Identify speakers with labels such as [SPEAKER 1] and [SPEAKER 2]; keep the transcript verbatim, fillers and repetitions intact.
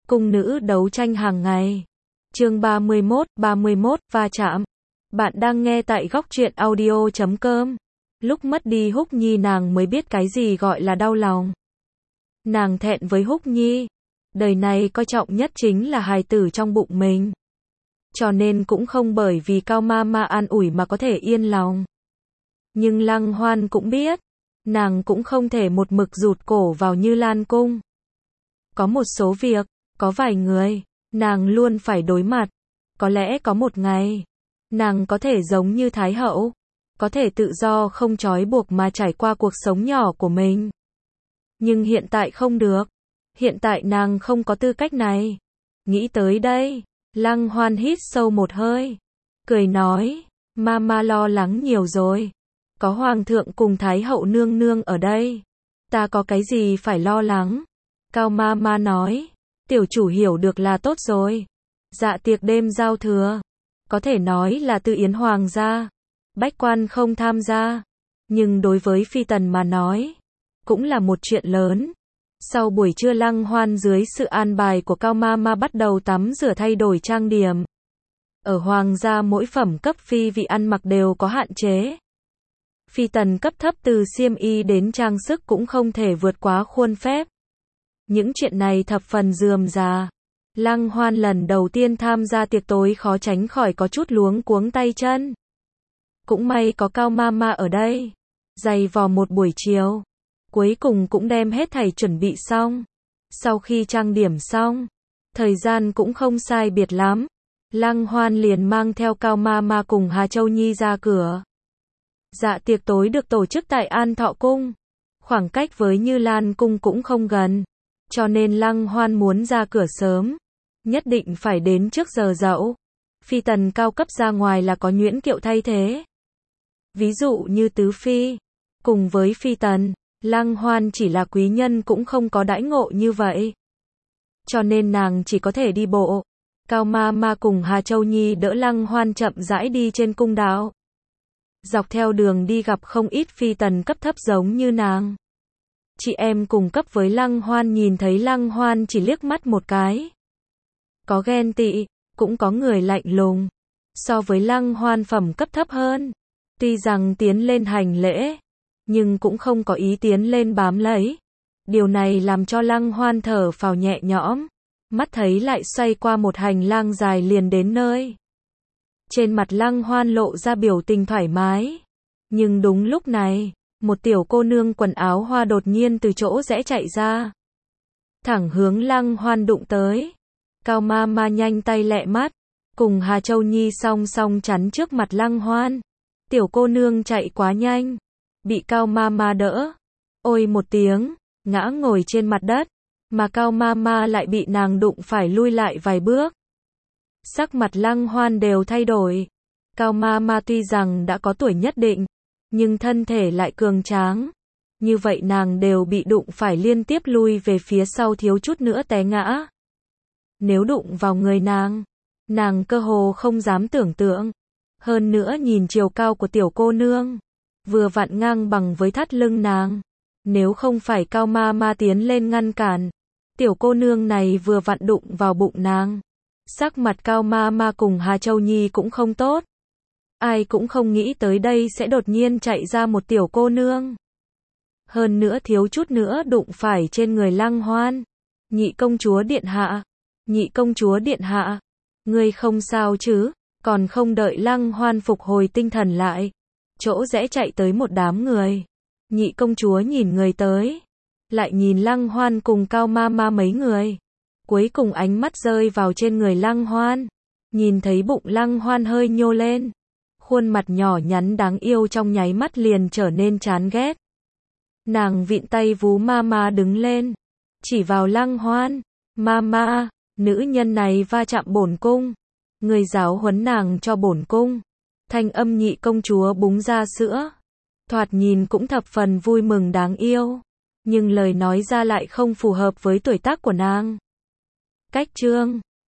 [SPEAKER 1] Cung nữ đấu tranh hàng ngày. Chương ba mươi mốt, ba mươi mốt, va chạm. Bạn đang nghe tại góc truyện audio chấm com. Lúc mất đi Húc Nhi nàng mới biết cái gì gọi là đau lòng. Nàng thẹn với Húc Nhi. Đời này coi trọng nhất chính là hài tử trong bụng mình. Cho nên cũng không bởi vì Cao Ma Ma an ủi mà có thể yên lòng. Nhưng Lăng Hoan cũng biết, nàng cũng không thể một mực rụt cổ vào Như Lan cung. Có một số việc, có vài người, nàng luôn phải đối mặt. Có lẽ có một ngày, nàng có thể giống như Thái hậu, có thể tự do không trói buộc mà trải qua cuộc sống nhỏ của mình. Nhưng hiện tại không được. Hiện tại nàng không có tư cách này. Nghĩ tới đây, Lăng Hoan hít sâu một hơi, cười nói, Mama lo lắng nhiều rồi. Có Hoàng thượng cùng Thái hậu nương nương ở đây, ta có cái gì phải lo lắng. Cao Mama nói, tiểu chủ hiểu được là tốt rồi. Dạ tiệc đêm giao thừa, có thể nói là Tư Yến Hoàng gia, bách quan không tham gia. Nhưng đối với Phi Tần mà nói, cũng là một chuyện lớn. Sau buổi trưa Lăng Hoan dưới sự an bài của Cao Mama bắt đầu tắm rửa thay đổi trang điểm. Ở Hoàng gia mỗi phẩm cấp phi vị ăn mặc đều có hạn chế. Phi Tần cấp thấp từ xiêm y đến trang sức cũng không thể vượt quá khuôn phép. Những chuyện này thập phần rườm rà. Lăng Hoan lần đầu tiên tham gia tiệc tối khó tránh khỏi có chút luống cuống tay chân. Cũng may có Cao Mama ở đây, dày vò một buổi chiều, cuối cùng cũng đem hết thảy chuẩn bị xong. Sau khi trang điểm xong, thời gian cũng không sai biệt lắm, Lăng Hoan liền mang theo Cao Mama cùng Hà Châu Nhi ra cửa. Dạ tiệc tối được tổ chức tại An Thọ Cung, khoảng cách với Như Lan Cung cũng không gần, cho nên Lăng Hoan muốn ra cửa sớm, nhất định phải đến trước giờ dậu. Phi tần cao cấp ra ngoài là có nhuyễn kiệu thay thế. Ví dụ như tứ phi, cùng với phi tần, Lăng Hoan chỉ là quý nhân cũng không có đãi ngộ như vậy. Cho nên nàng chỉ có thể đi bộ. Cao Mama cùng Hà Châu Nhi đỡ Lăng Hoan chậm rãi đi trên cung đạo. Dọc theo đường đi gặp không ít phi tần cấp thấp giống như nàng. Chị em cùng cấp với Lăng Hoan nhìn thấy Lăng Hoan chỉ liếc mắt một cái. Có ghen tị, cũng có người lạnh lùng. So với Lăng Hoan phẩm cấp thấp hơn, tuy rằng tiến lên hành lễ, nhưng cũng không có ý tiến lên bám lấy. Điều này làm cho Lăng Hoan thở phào nhẹ nhõm, mắt thấy lại xoay qua một hành lang dài liền đến nơi. Trên mặt Lăng Hoan lộ ra biểu tình thoải mái. Nhưng đúng lúc này, một tiểu cô nương quần áo hoa đột nhiên từ chỗ rẽ chạy ra, thẳng hướng Lăng Hoan đụng tới. Cao Mama nhanh tay lẹ mắt, cùng Hà Châu Nhi song song chắn trước mặt Lăng Hoan. Tiểu cô nương chạy quá nhanh, bị Cao Mama đỡ, ôi một tiếng, ngã ngồi trên mặt đất, mà Cao Mama lại bị nàng đụng phải lui lại vài bước. Sắc mặt Lăng Hoan đều thay đổi. Cao Mama tuy rằng đã có tuổi nhất định, nhưng thân thể lại cường tráng. Như vậy nàng đều bị đụng phải liên tiếp lui về phía sau thiếu chút nữa té ngã. Nếu đụng vào người nàng, nàng cơ hồ không dám tưởng tượng. Hơn nữa nhìn chiều cao của tiểu cô nương, vừa vặn ngang bằng với thắt lưng nàng. Nếu không phải Cao Mama tiến lên ngăn cản, tiểu cô nương này vừa vặn đụng vào bụng nàng. Sắc mặt Cao Mama cùng Hà Châu Nhi cũng không tốt. Ai cũng không nghĩ tới đây sẽ đột nhiên chạy ra một tiểu cô nương. Hơn nữa thiếu chút nữa đụng phải trên người Lăng Hoan. Nhị công chúa điện hạ, nhị công chúa điện hạ, ngươi không sao chứ? Còn không đợi Lăng Hoan phục hồi tinh thần lại, chỗ rẽ chạy tới một đám người. Nhị công chúa nhìn người tới, lại nhìn Lăng Hoan cùng Cao Mama mấy người. Cuối cùng ánh mắt rơi vào trên người Lăng Hoan, nhìn thấy bụng Lăng Hoan hơi nhô lên, khuôn mặt nhỏ nhắn đáng yêu trong nháy mắt liền trở nên chán ghét. Nàng vịn tay vú Mama đứng lên, chỉ vào Lăng Hoan, Mama, nữ nhân này va chạm bổn cung, người giáo huấn nàng cho bổn cung. Thanh âm nhị công chúa búng ra sữa, thoạt nhìn cũng thập phần vui mừng đáng yêu, nhưng lời nói ra lại không phù hợp với tuổi tác của nàng. Cách chương